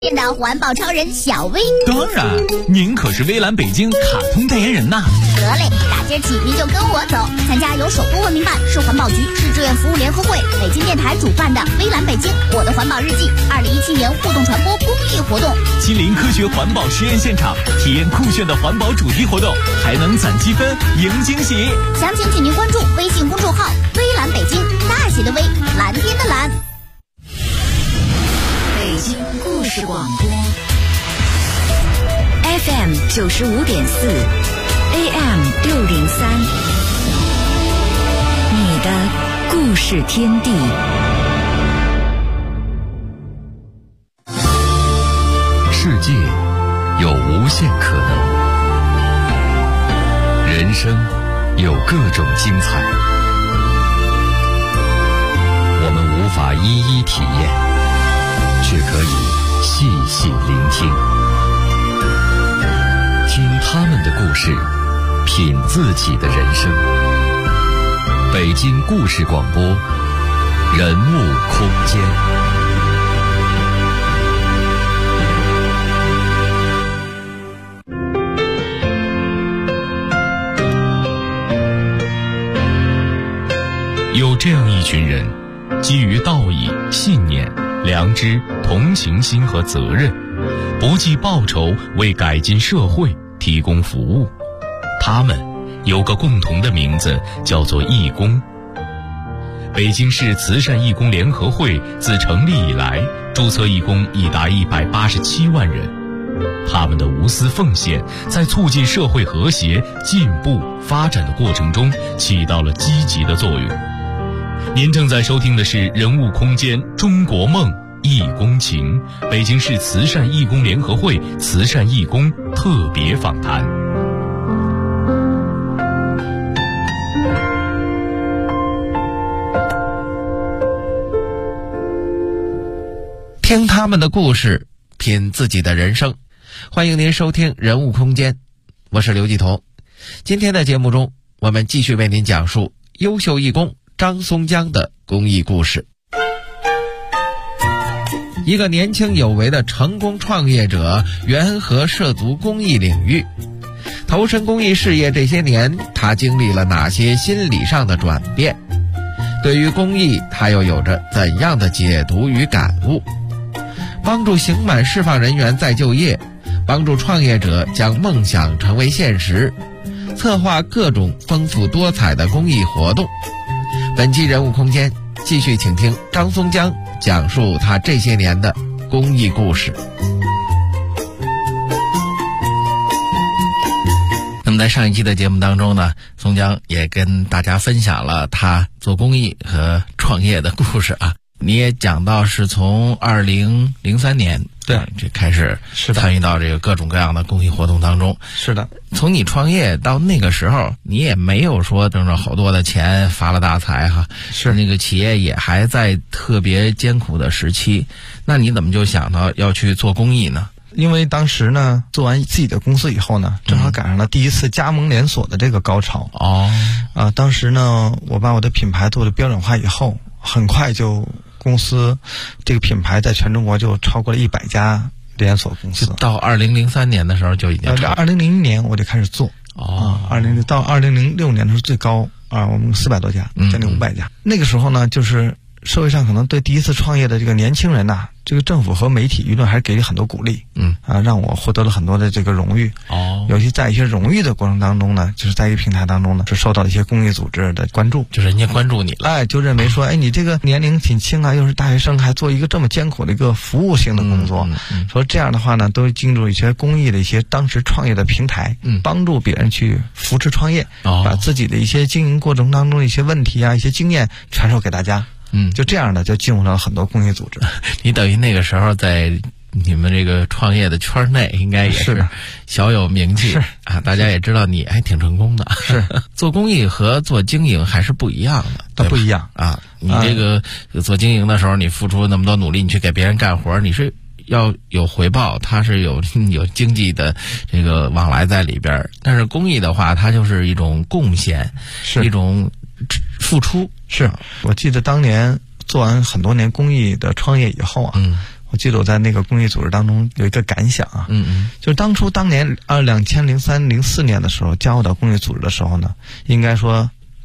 见到环保超人小薇。 当然，您可是微蓝北京卡通代言人呐。 得嘞，打今儿起您就跟我走，参加由首都文明办、市环保局、市志愿服务联合会、北京电台主办的微蓝北京我的环保日记2017年互动传播公益活动， 亲临科学环保实验现场，体验酷炫的环保主题活动，还能攒积分赢惊喜。 详情请您关注微信公众号微蓝北京，大写的微，蓝天的蓝。 北京故事广播 FM 95.4 AM 603，你的故事天地。 世界有无限可能，人生有各种精彩，我们无法一一体验，却可以细细聆听，听他们的故事，品自己的人生。北京故事广播，人物空间。 有这样一群人，基于道义、信念、良知、同情心和责任，不计报酬为改进社会提供服务。他们有个共同的名字，叫做义工。北京市慈善义工联合会自成立以来，注册义工已达187万人。他们的无私奉献，在促进社会和谐、进步、发展的过程中起到了积极的作用。您正在收听的是人物空间中国梦义工情，北京市慈善义工联合会慈善义工特别访谈。 听他们的故事，品自己的人生。欢迎您收听人物空间，我是刘继彤。今天的节目中，我们继续为您讲述优秀义工张松江的公益故事。一个年轻有为的成功创业者，缘何涉足公益领域？投身公益事业这些年，他经历了哪些心理上的转变？对于公益，他又有着怎样的解读与感悟？帮助刑满释放人员再就业，帮助创业者将梦想成为现实，策划各种丰富多彩的公益活动。本期人物空间继续请听张松江讲述他这些年的公益故事。那么在上一期的节目当中呢，松江也跟大家分享了他做公益和创业的故事啊。你也讲到是从2003年对这开始参与到这个各种各样的公益活动当中。 是的， 从你创业到那个时候，你也没有说挣着好多的钱发了大财哈， 是那个企业也还在特别艰苦的时期，那你怎么就想到要去做公益呢？ 因为当时呢，做完自己的公司以后呢，正好赶上了第一次加盟连锁的这个高潮。当时呢，我把我的品牌做了标准化以后，很快就公司这个品牌在全中国就超过了100家连锁公司。 到2003年的时候就已经 2001年我就开始做。到2006年的时候最高我们400多家，将近500家。那个时候呢，就是社会上可能对第一次创业的这个年轻人呐，这个政府和媒体舆论还是给予很多鼓励，让我获得了很多的这个荣誉。尤其在一些荣誉的过程当中呢，就是在一个平台当中呢，是受到了一些公益组织的关注， 就是人家关注你了， 就认为说，你这个年龄挺轻啊，又是大学生，还做一个这么艰苦的一个服务性的工作，说这样的话呢，都进入一些公益的一些当时创业的平台，帮助别人去扶持创业，把自己的一些经营过程当中的一些问题啊、一些经验传授给大家。就这样的就进入了很多公益组织。 你等于那个时候在你们这个创业的圈内应该也是小有名气大家也知道你还挺成功的。 是做公益和做经营还是不一样的， 不一样你这个做经营的时候，你付出那么多努力，你去给别人干活，你是要有回报，它是有经济的这个往来在里边。但是公益的话，它就是一种贡献，是一种付出。 是我记得当年做完很多年公益的创业以后我记得我在那个公益组织当中有一个感想啊，就是当年2003、04年的时候加入到公益组织的时候呢，应该说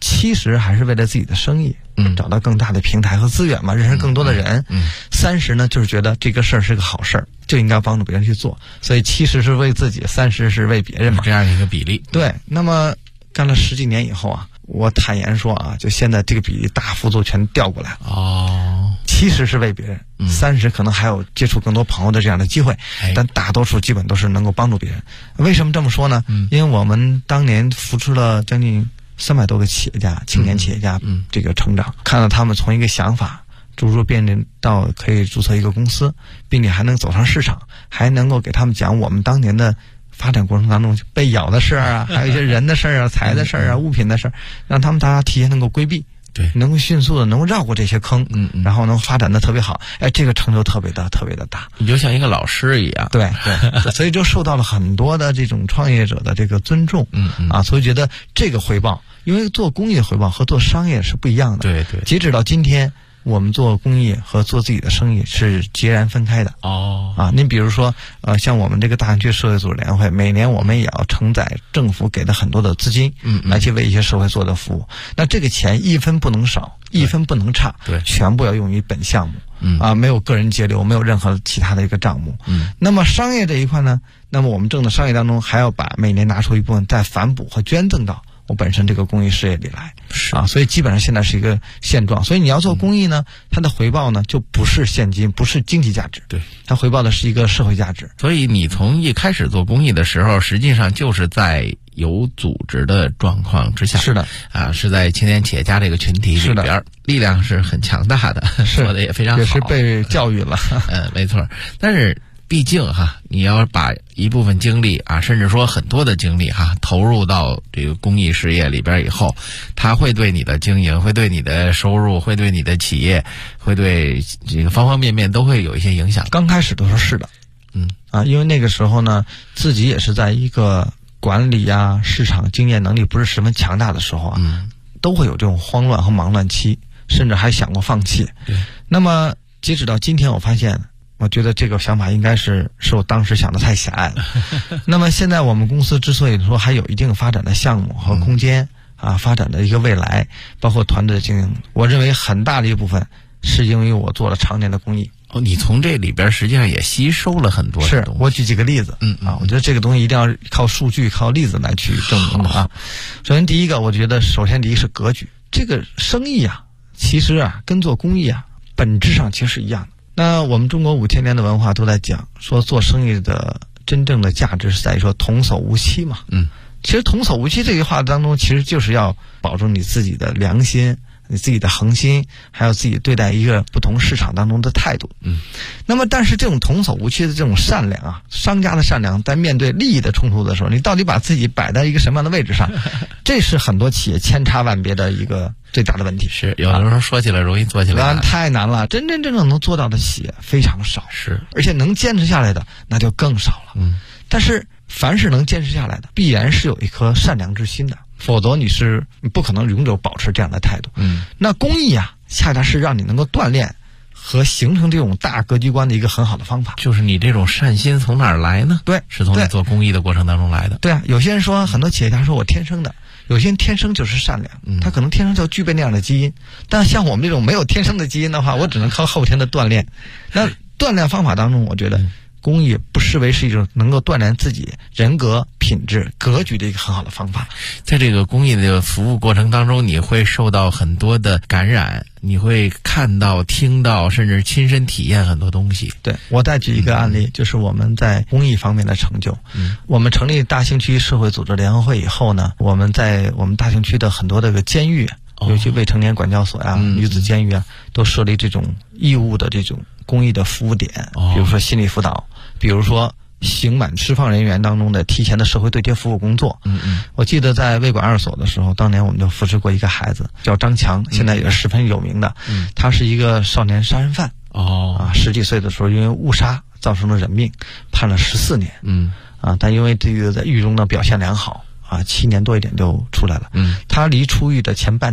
70还是为了自己的生意，找到更大的平台和资源嘛，认识更多的人。30呢，就是觉得这个事儿是个好事儿，就应该帮助别人去做，所以70是为自己，30是为别人嘛， 这样一个比例。 对，那么干了10几年以后啊，我坦言说啊，就现在这个比例大幅度全调过来了。70是为别人，30可能还有接触更多朋友的这样的机会，但大多数基本都是能够帮助别人。为什么这么说呢？因为我们当年扶持了将近300多个企业家、青年企业家这个成长，看到他们从一个想法逐步变成到可以注册一个公司，并且还能走上市场，还能够给他们讲我们当年的发展过程当中被咬的事儿啊，还有一些人的事儿啊、财的事儿啊、物品的事儿，让他们大家提前能够规避，对，能够迅速的能够绕过这些坑，然后能发展的特别好，这个成就特别的大。 你就像一个老师一样， 对，所以就受到了很多的这种创业者的这个尊重，所以觉得这个回报，因为做公益的回报和做商业是不一样的，对，截止到今天，我们做公益和做自己的生意是截然分开的。您比如说，像我们这个大兴区社会组织联会，每年我们也要承载政府给的很多的资金，来去为一些社会做的服务。那这个钱一分不能少，一分不能差，对，全部要用于本项目。没有个人节流，没有任何其他的一个账目。那么商业这一块呢，那么我们挣的商业当中，还要把每年拿出一部分再反哺和捐赠到我本身这个公益事业里来，所以基本上现在是一个现状。所以你要做公益呢，它的回报呢就不是现金，不是经济价值，对，它回报的是一个社会价值。 所以你从一开始做公益的时候，实际上就是在有组织的状况之下，是的是在青年企业家这个群体里边，力量是很强大的，做的也非常好， 也是被教育了。 没错。但是毕竟你要把一部分精力甚至说很多的精力投入到这个公益事业里边以后，它会对你的经营，会对你的收入，会对你的企业，会对这个方方面面都会有一些影响。 刚开始都说是的，因为那个时候呢，自己也是在一个管理市场经验能力不是十分强大的时候都会有这种慌乱和忙乱期，甚至还想过放弃。那么截止到今天，我发现，我觉得这个想法应该是我当时想的太狭隘了。那么现在我们公司之所以说还有一定发展的项目和空间发展的一个未来，包括团队的经营，我认为很大的一部分是因为我做了常年的公益。 你从这里边实际上也吸收了很多的东西。 我举几个例子，我觉得这个东西一定要靠数据、靠例子来去证明的首先第一个，我觉得首先第一是格局。这个生意其实跟做公益本质上其实是一样的。那我们中国5000年的文化都在讲说，做生意的真正的价值是在于说童叟无欺嘛。其实童叟无欺这句话当中，其实就是要保证你自己的良心，你自己的恒心，还有自己对待一个不同市场当中的态度。那么但是这种童叟无欺的这种善良商家的善良，在面对利益的冲突的时候，你到底把自己摆在一个什么样的位置上，这是很多企业千差万别的一个最大的问题。 是有的时候说起来容易做起来太难了，真正能做到的企业非常少，而且能坚持下来的那就更少了。但是凡是能坚持下来的，必然是有一颗善良之心的，否则你不可能永久保持这样的态度。那公益恰恰是让你能够锻炼和形成这种大格局观的一个很好的方法。 就是你这种善心从哪儿来呢？对，是从你做公益的过程当中来的。 对有些人说，很多企业家说我天生的，有些人天生就是善良，他可能天生就具备那样的基因。但像我们这种没有天生的基因的话，我只能靠后天的锻炼。那锻炼方法当中，我觉得公益不失为是一种能够锻炼自己人格品质格局的一个很好的方法。 在这个公益的服务过程当中，你会受到很多的感染，你会看到听到甚至亲身体验很多东西。 对，我再举一个案例，就是我们在公益方面的成就。我们成立大兴区社会组织联合会以后呢，我们在我们大兴区的很多的监狱，尤其未成年管教所女子监狱都设立这种义务的这种公益的服务点，比如说心理辅导，比如说刑满释放人员当中的提前的社会对接服务工作。我记得在卫管2所的时候，当年我们就扶持过一个孩子叫张强，现在也是十分有名的。他是一个少年杀人犯，10几岁的时候因为误杀造成了人命，判了14年。但因为这个在狱中的表现良好7年多一点就出来了。他离出狱的前半年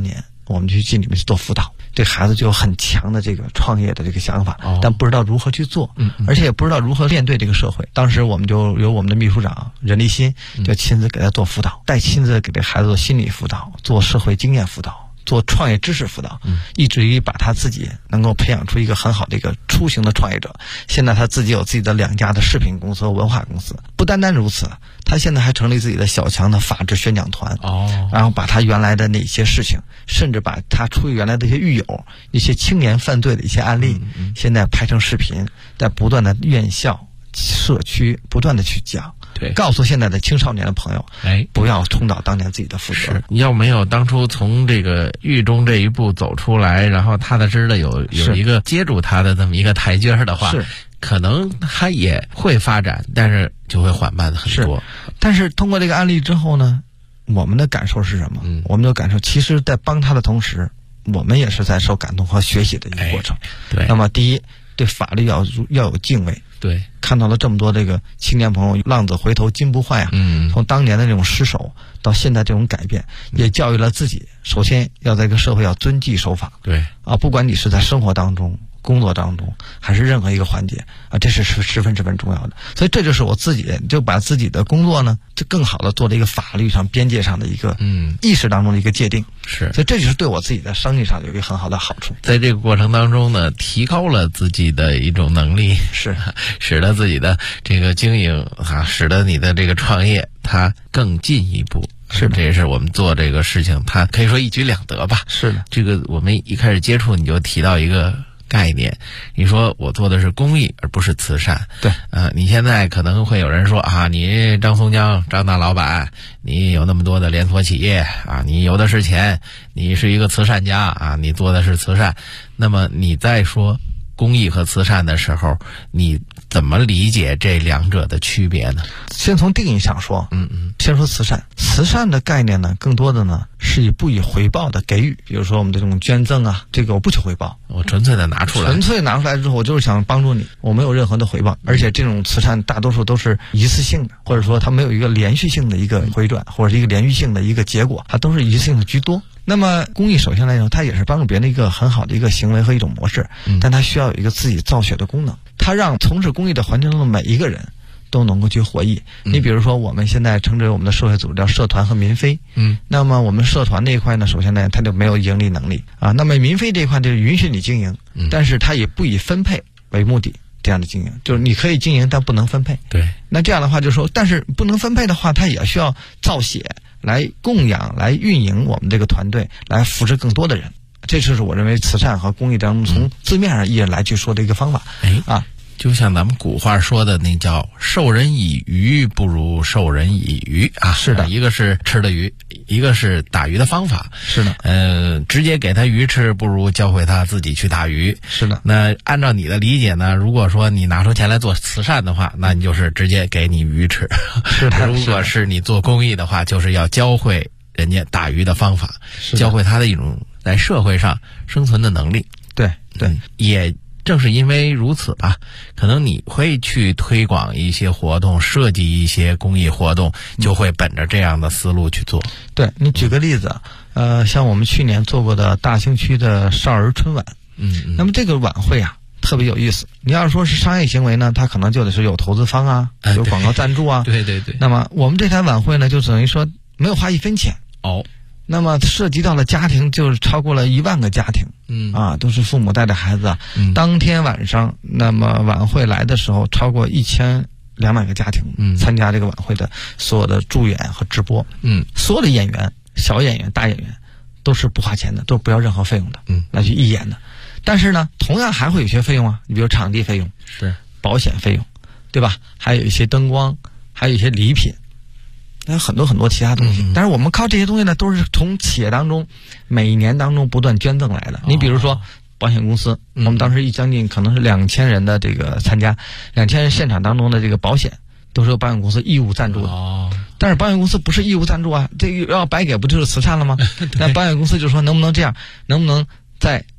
我们就去进里面去做辅导。这孩子就有很强的这个创业的这个想法，但不知道如何去做，而且也不知道如何面对这个社会。当时我们就由我们的秘书长任立新就亲自给他做辅导，亲自给这孩子做心理辅导，做社会经验辅导，做创业知识辅导，以至于把他自己能够培养出一个很好的一个出型的创业者。现在他自己有自己的2家的食品公司和文化公司。不单单如此，他现在还成立自己的小强的法治宣讲团，然后把他原来的那些事情，甚至把他出于原来的一些狱友、一些青年犯罪的一些案例，现在拍成视频，在不断的院校、社区不断的去讲。对，告诉现在的青少年的朋友，不要重蹈当年自己的覆辙。 要没有当初从这个狱中这一步走出来，然后踏踏实实的有一个接住他的这么一个台阶的话，可能他也会发展，但是就会缓慢很多。 但是通过这个案例之后呢，我们的感受是什么？我们的感受，其实在帮他的同时，我们也是在受感动和学习的一个过程。 对， 那么第一，对法律要有敬畏。 对， 看到了这么多这个青年朋友浪子回头金不换啊，从当年的那种失守到现在这种改变，也教育了自己，首先要在这个社会要遵纪守法。 对啊，不管你是在生活当中、工作当中，还是任何一个环节啊，这是十分重要的。所以这就是我自己就把自己的工作呢，就更好的做了一个法律上、边界上的一个意识当中的一个界定。 是， 所以这就是对我自己的生意上有一个很好的好处。 在这个过程当中呢，提高了自己的一种能力， 是使得自己的这个经营使得你的这个创业它更进一步。 是， 这也是我们做这个事情，它可以说一举两得吧。 是的， 这个我们一开始接触你就提到一个概念，你说我做的是公益而不是慈善。 对， 你现在可能会有人说啊，你张松江张大老板，你有那么多的连锁企业啊，你有的是钱，你是一个慈善家啊，你做的是慈善。那么你在说公益和慈善的时候，你怎么理解这两者的区别呢？ 先从定义上说，先说慈善。慈善的概念呢，更多的呢是以不以回报的给予，比如说我们这种捐赠啊，这个我不求回报， 我纯粹的拿出来， 纯粹拿出来之后，我就是想帮助你，我没有任何的回报。而且这种慈善大多数都是一次性的，或者说它没有一个连续性的一个回转，或者是一个连续性的一个结果，它都是一次性的居多。那么公益首先来说，它也是帮助别人的一个很好的一个行为和一种模式，但它需要有一个自己造血的功能，它让从事公益的环境中的每一个人都能够去获益。你比如说我们现在称之为我们的社会组织叫社团和民非，那么我们社团那一块呢，首先呢它就没有盈利能力啊，那么民非这一块就允许你经营，但是它也不以分配为目的，这样的经营就是你可以经营但不能分配。 对， 那这样的话就是说，但是不能分配的话，它也需要造血来供养、来运营我们这个团队，来扶持更多的人。这就是我认为慈善和公益当中从字面上意义来去说的一个方法。 就像咱们古话说的，那叫授人以鱼不如授人以渔啊。 是的， 一个是吃的鱼，一个是打鱼的方法。 是的， 直接给他鱼吃，不如教会他自己去打鱼。 是的， 那按照你的理解呢，如果说你拿出钱来做慈善的话，那你就是直接给你鱼吃。 是的， 如果是你做公益的话，就是要教会人家打鱼的方法，教会他的一种在社会上生存的能力。 对， 也正是因为如此吧，可能你会去推广一些活动，设计一些公益活动，就会本着这样的思路去做。 对，你举个例子，像我们去年做过的大兴区的少儿春晚，那么这个晚会啊特别有意思。你要说是商业行为呢，它可能就得是有投资方啊，有广告赞助啊。 对。 那么我们这台晚会呢，就等于说没有花1分钱。那么涉及到了家庭就是超过了1万个家庭，都是父母带着孩子啊。当天晚上，那么晚会来的时候，超过1200个家庭参加这个晚会的所有的助演和直播。所有的演员，小演员、大演员，都是不花钱的，都是不要任何费用的，来去义演的。但是呢，同样还会有些费用啊，你比如场地费用， 是保险费用，对吧？还有一些灯光，还有一些礼品。还有很多其他东西，但是我们靠这些东西呢，都是从企业当中每一年当中不断捐赠来的。你比如说保险公司，我们当时将近可能是2000人的这个参加，2000人现场当中的这个保险都是由保险公司义务赞助的。但是保险公司不是义务赞助啊，这个要白给不就是慈善了吗？那保险公司就说能不能这样，能不能在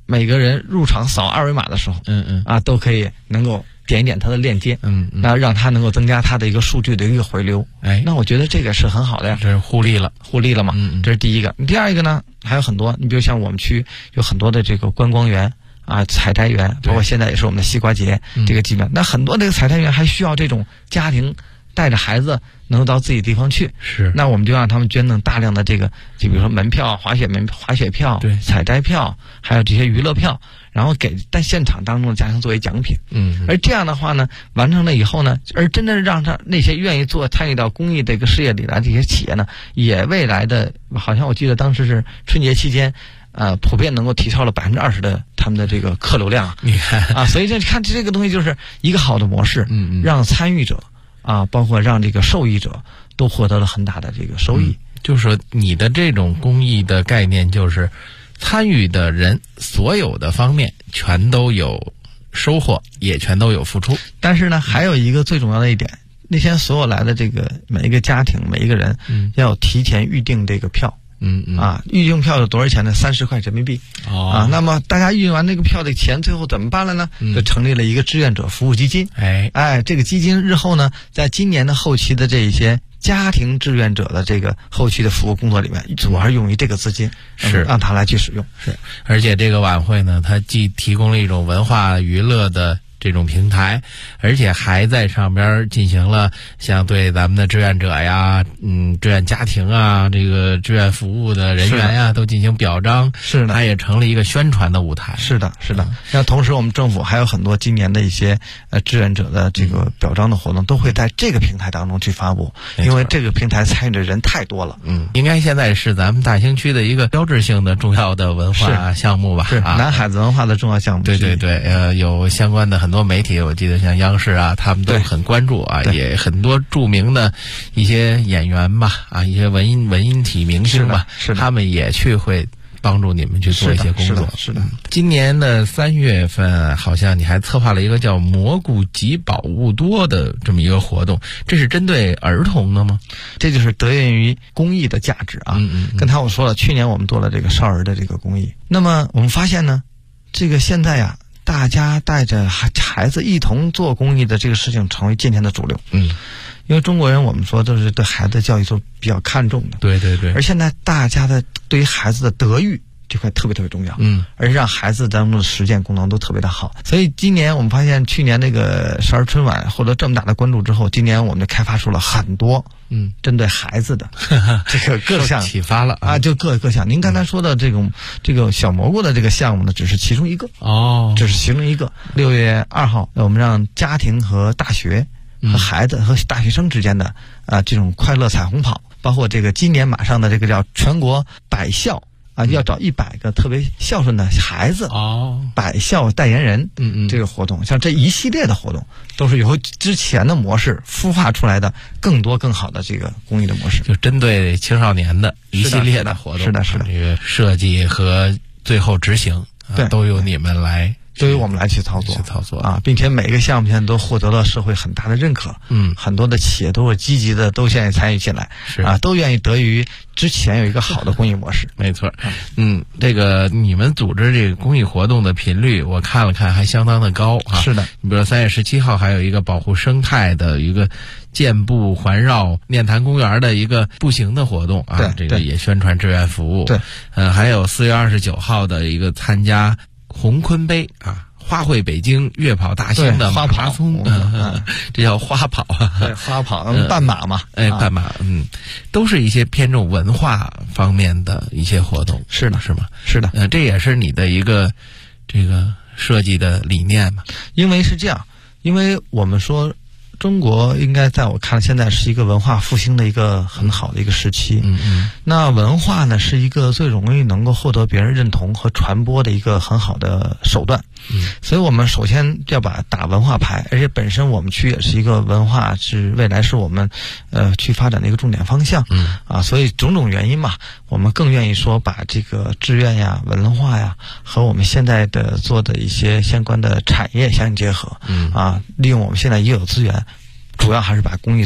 每个人入场扫2维码的时候，都可以能够点一点它的链接，那让它能够增加它的一个数据的一个回流。那我觉得这个是很好的呀， 这是互利了嘛。这是第一个。第二一个呢，还有很多，你比如像我们区有很多的这个观光园采摘园，包括现在也是我们的西瓜节这个基本，那很多这个采摘园还需要这种家庭带着孩子能够到自己地方去，那我们就让他们捐赠大量的这个，就比如说门票、滑雪票、采摘票，还有这些娱乐票，然后给在现场当中的家庭作为奖品。而这样的话呢，完成了以后呢，而真正让他那些愿意参与到公益这个事业里来这些企业呢，也未来的好像我记得当时是春节期间。普遍能够提高了20%的他们的这个客流量， 你看所以这看这个东西就是一个好的模式，让参与者包括让这个受益者都获得了很大的这个收益。 就是说你的这种公益的概念，就是参与的人所有的方面全都有收获，也全都有付出。 但是呢，还有一个最重要的一点，那天所有来的这个每一个家庭每一个人，要有提前预定这个票。预定票有多少钱呢？30块人民币。那么大家预定完这个票的钱，最后怎么办了呢？就成立了一个志愿者服务基金。这个基金日后呢，在今年的后期的这一些家庭志愿者的这个后期的服务工作里面，主要是用于这个资金，让他来去使用。 而且这个晚会呢，它既提供了一种文化娱乐的这种平台，而且还在上边进行了像对咱们的志愿者呀、志愿家庭啊、这个志愿服务的人员呀，都进行表彰。 是的， 它也成了一个宣传的舞台。 是的。那同时，我们政府还有很多今年的一些志愿者的这个表彰的活动，都会在这个平台当中去发布，因为这个平台参与的人太多了。 应该现在是咱们大兴区的一个标志性的重要的文化项目吧？ 是南海子文化的重要项目。 对，有相关的很多媒体，我记得像央视啊，他们都很关注也很多著名的一些演员吧一些文音体明星吧，他们也会帮助你们去做一些工作。 是的。 今年的3月份，好像你还策划了一个叫蘑菇集宝物多的这么一个活动，这是针对儿童的吗？ 这就是得益于公益的价值刚才我说了，去年我们做了这个少儿的这个公益，那么我们发现呢，这个现在大家带着孩子一同做公益的这个事情成为今天的主流。因为中国人我们说都是对孩子教育都比较看重的。 对。 而现在大家的对于孩子的德育这块特别重要。而让孩子当中的实践功能都特别的好。所以今年我们发现，去年那个少儿春晚获得这么大的关注之后，今年我们就开发出了很多针对孩子的这个各项启发了就各项。您刚才说的这个小蘑菇的这个项目呢，只是其中一个这是其中一个。6月2号，我们让家庭和大学和孩子和大学生之间的这种快乐彩虹跑，包括这个今年马上的这个叫全国百校要找100个特别孝顺的孩子百校代言人这个活动，像这一系列的活动都是由之前的模式孵化出来的更多更好的这个公益的模式， 就针对青少年的一系列的活动。 是的这个设计和最后执行都由你们来。 对于我们来去操作并且每个项目现在都获得了社会很大的认可。很多的企业都是积极的，都愿意参与进来，都愿意得益于之前有一个好的公益模式。 没错。这个你们组织这个公益活动的频率，我看了看还相当的高是的。 你比如说3月17号还有一个保护生态的一个健步环绕念坛公园的一个步行的活动这个也宣传志愿服务。 对。 还有4月29号的一个参加红坤杯花卉北京越跑大兴的马拉松，这叫花跑对，花跑半马嘛， 半马，都是一些偏重文化方面的一些活动。 是的， 是吗？ 是的， 这也是你的一个这个设计的理念嘛？ 因为是这样，因为我们说中国应该在我看现在是一个文化复兴的一个很好的一个时期。那文化呢是一个最容易能够获得别人认同和传播的一个很好的手段。所以我们首先要打文化牌，而且本身我们区也是一个文化未来是我们去发展的一个重点方向。所以种种原因嘛，我们更愿意说把这个志愿呀、文化呀和我们现在的做的一些相关的产业相结合。利用我们现在已有资源，主要还是把公益做好。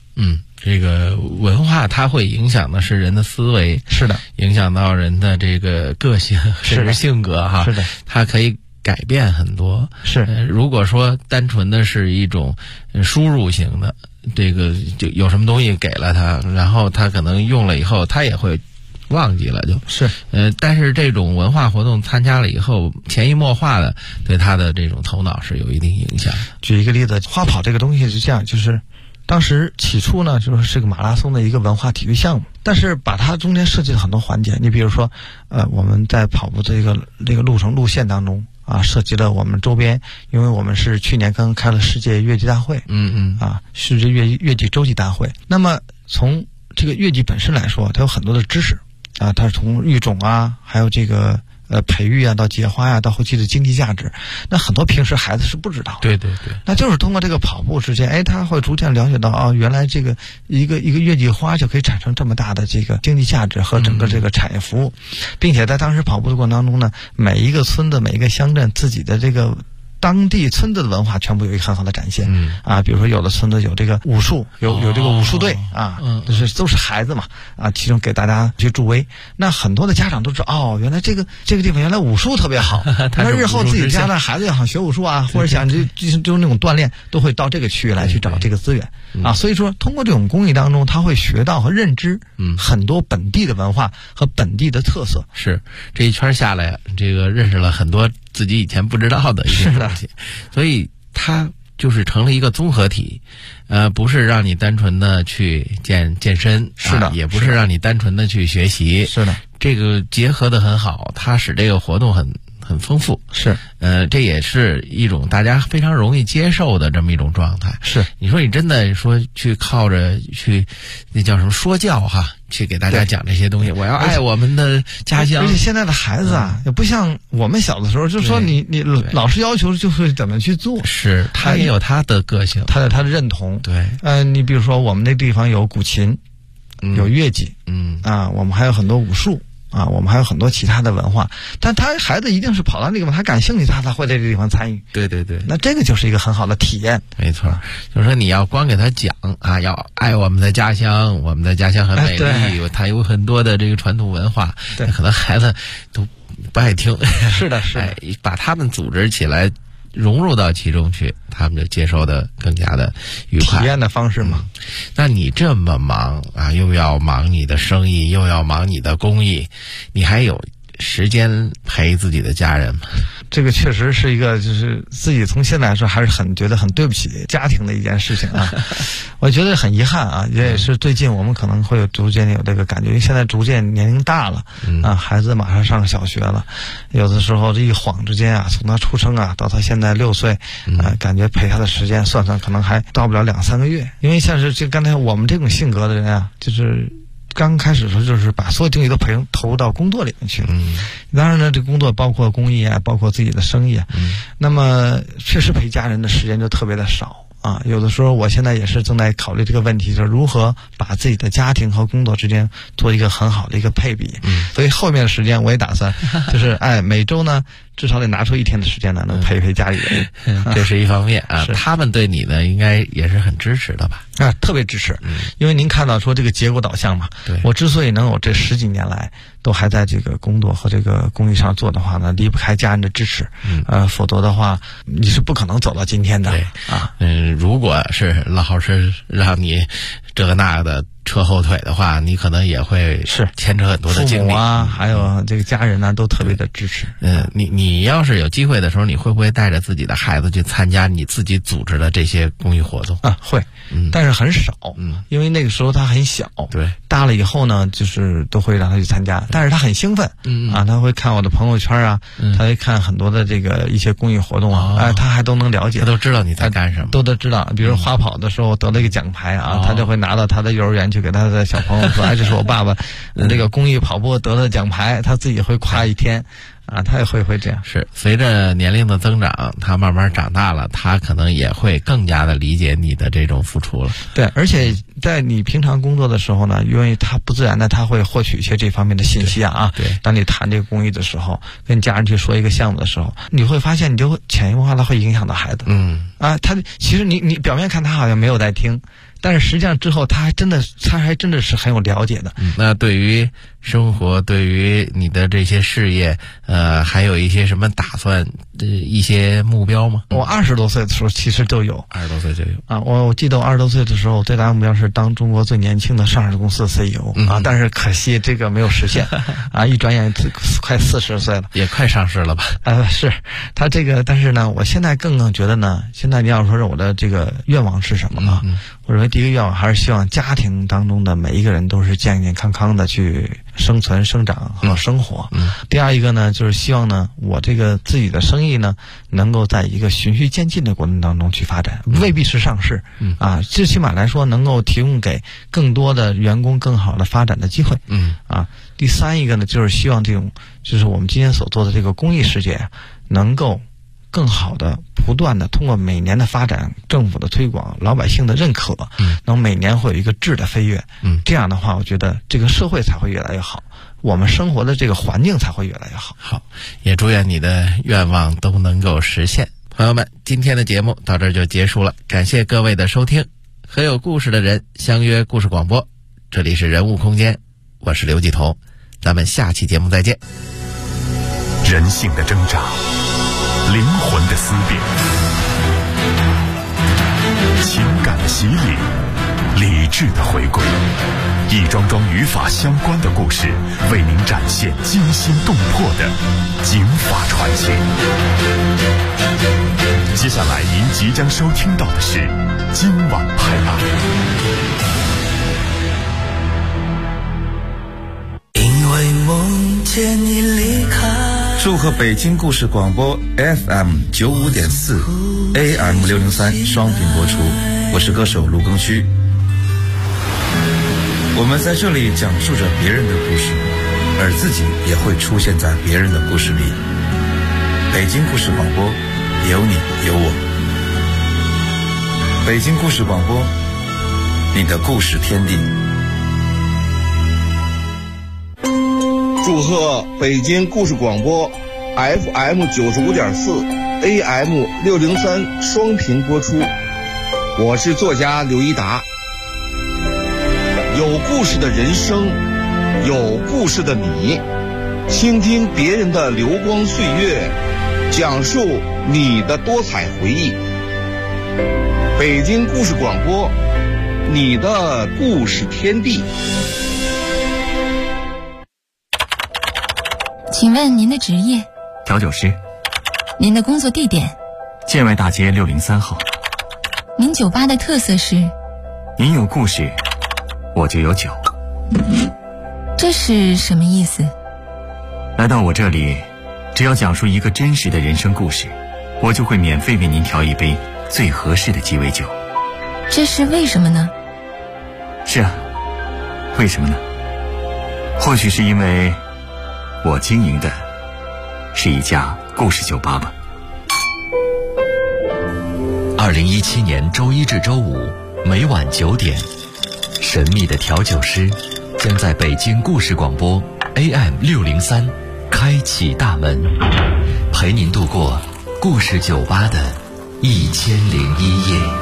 这个文化它会影响的是人的思维， 是的， 影响到人的这个个性甚至性格哈， 是的， 它可以改变很多。 是， 如果说单纯的是一种输入型的，这个就有什么东西给了他，然后他可能用了以后，他也会忘记了， 是。 但是这种文化活动参加了以后，潜移默化的对他的这种头脑是有一定影响的。 举一个例子，花跑这个东西是这样，就是当时起初呢，就是是个马拉松的一个文化体育项目，但是把它中间设计了很多环节。你比如说，我们在跑步这个路程路线当中啊，涉及了我们周边，因为我们是去年刚开了世界越级大会，世界越级洲际大会。那么从这个越级本身来说，它有很多的知识啊，它是从育种啊，还有这个培育啊，到结花呀，到后期的经济价值，那很多平时孩子是不知道的。 对， 那就是通过这个跑步之间，他会逐渐了解到原来这个一个越级花就可以产生这么大的这个经济价值和整个这个产业服务，并且在当时跑步的过程当中呢，每一个村子、每一个乡镇自己的这个当地村子的文化全部有一个很好的展现。比如说有的村子有这个武术，有这个武术队啊，就是都是孩子嘛啊，其中给大家去助威。那很多的家长都知道，原来这个地方原来武术特别好，那日后自己家的孩子要想学武术啊，或者想就那种锻炼，都会到这个区域来去找这个资源啊。所以说，通过这种公益当中，他会学到和认知很多本地的文化和本地的特色。 是这一圈下来，这个认识了很多自己以前不知道的一些东西，所以它就是成了一个综合体，不是让你单纯的去健身， 是的， 也不是让你单纯的去学习， 是的， 这个结合的很好，它使这个活动很丰富， 是， 这也是一种大家非常容易接受的这么一种状态。 是， 你说你真的说去靠着去，那叫什么说教哈，去给大家讲这些东西，我要爱我们的家乡。 而且现在的孩子啊，也不像我们小的时候，就说你老师要求就会怎么去做， 是他也有他的个性， 他的认同。 对， 你比如说我们那地方有古琴，有乐器，我们还有很多武术。我们还有很多其他的文化，但孩子一定是跑到那个地方，他感兴趣，他会在这个地方参与。 对， 那这个就是一个很好的体验。 没错，就是说你要光给他讲啊，要爱我们的家乡，我们的家乡很美丽，它有很多的这个传统文化， 对， 可能孩子都不爱听。 是的， 把他们组织起来，融入到其中去，他们就接受的更加的愉快。 体验的方式嘛。 那你这么忙啊，又要忙你的生意，又要忙你的公益，你还有时间陪自己的家人吗？ 这个确实是一个，就是自己从现在来说还是觉得很对不起家庭的一件事情啊。我觉得很遗憾啊，也是最近我们可能会逐渐有这个感觉，因为现在逐渐年龄大了孩子马上上小学了，有的时候这一晃之间啊，从他出生啊到他现在6岁感觉陪他的时间算可能还到不了2-3个月。因为像是刚才我们这种性格的人啊，就是刚开始的时候就是把所有精力都投入到工作里面去了。当然呢，这工作包括公益啊，包括自己的生意啊，那么确实陪家人的时间就特别的少啊。有的时候我现在也是正在考虑这个问题，就是如何把自己的家庭和工作之间做一个很好的一个配比。所以后面的时间我也打算就是每周呢至少得拿出1天的时间来能陪陪家里人。 这是一方面啊，他们对你呢应该也是很支持的吧？ 特别支持，因为您看到说这个结果导向嘛， 对， 我之所以能有这10几年来都还在这个工作和这个公益上做的话呢，离不开家人的支持，否则的话你是不可能走到今天的。 对如果是老师让你这个那的扯后腿的话，你可能也会牵扯很多的精力。 父母啊，还有这个家人呢，都特别的支持。 你要是有机会的时候，你会不会带着自己的孩子去参加你自己组织的这些公益活动啊？会，但是很少。因为那个时候他很小， 对， 大了以后呢，就是都会让他去参加，但是他很兴奋，他会看我的朋友圈啊，他会看很多的这个一些公益活动啊，他还都能了解， 他都知道你在干什么， 都知道。比如花跑的时候得了一个奖牌啊，他就会拿到他的幼儿园去给他的小朋友说，这是我爸爸这个公益跑步得了奖牌，他自己会夸1天。 啊，他也会这样。 是随着年龄的增长，他慢慢长大了，他可能也会更加的理解你的这种付出了。 对，而且在你平常工作的时候呢，因为他不自然的他会获取一些这方面的信息啊。 对， 当你谈这个公益的时候，跟家人去说一个项目的时候，你会发现你就潜移默化的会影响到孩子。他其实你表面看他好像没有在听，但是实际上之后他还真的是很有了解的。 那对于生活，对于你的这些事业，还有一些什么打算，一些目标吗？ 我20多岁的时候其实就有 ，20多岁就有啊。 我记得我20多岁的时候，最大的目标是当中国最年轻的上市公司的 CEO 啊，但是可惜这个没有实现啊，一转眼快40岁了， 也快上市了吧？ 是他这个，但是呢，我现在更觉得呢，现在你要说我的这个愿望是什么呢？我认为第一个愿望还是希望家庭当中的每一个人都是健健康康的去生存、生长和生活。第二一个呢，就是希望呢，我这个自己的生意呢，能够在一个循序渐进的过程当中去发展，未必是上市，最起码来说能够提供给更多的员工更好的发展的机会。第三一个呢，就是希望这种就是我们今天所做的这个公益事业能够更好的不断的通过每年的发展，政府的推广，老百姓的认可，能每年会有一个质的飞跃。这样的话，我觉得这个社会才会越来越好，我们生活的这个环境才会越来越好。 好，也祝愿你的愿望都能够实现。朋友们，今天的节目到这儿就结束了，感谢各位的收听。和有故事的人相约故事广播，这里是人物空间，我是刘继彤，咱们下期节目再见。 人性的挣扎，灵魂的思辨，情感的洗礼，理智的回归，一桩桩与法相关的故事，为您展现惊心动魄的警法传奇。接下来您即将收听到的是今晚拍案。 因为梦见你离开。 祝贺北京故事广播 FM 95.4 AM 603双频播出，我是歌手卢庚戌。我们在这里讲述着别人的故事，而自己也会出现在别人的故事里。北京故事广播，有你有我。北京故事广播，你的故事天地。 祝贺北京故事广播 FM 95.4 AM 603双频播出，我是作家刘一达。有故事的人生，有故事的你，倾听别人的流光岁月，讲述你的多彩回忆。北京故事广播，你的故事天地。 请问您的职业？ 调酒师。 您的工作地点？ 建外大街603号。 您酒吧的特色是？ 您有故事，我就有酒。 这是什么意思？ 来到我这里，只要讲述一个真实的人生故事，我就会免费为您调一杯最合适的鸡尾酒。 这是为什么呢？ 是啊，为什么呢？或许是因为我经营的是一家故事酒吧吧。 2017年周一至周五每晚9点，神秘的调酒师将在北京故事广播 AM 603开启大门，陪您度过故事酒吧的1001夜。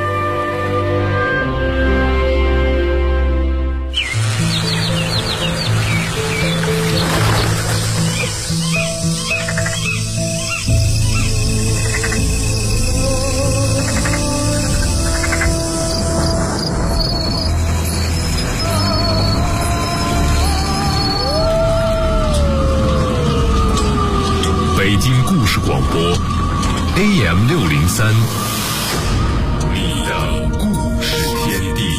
北京故事广播 AM 603，你的故事天地。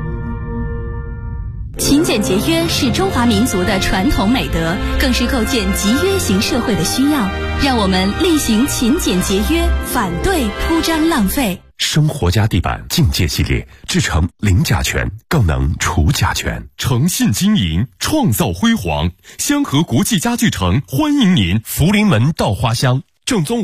勤俭节约是中华民族的传统美德，更是构建集约型社会的需要。让我们力行勤俭节约，反对铺张浪费。 生活家地板境界系列，制成零甲醛，更能除甲醛。诚信经营，创造辉煌。香河国际家具城欢迎您，福临门到花乡，正宗。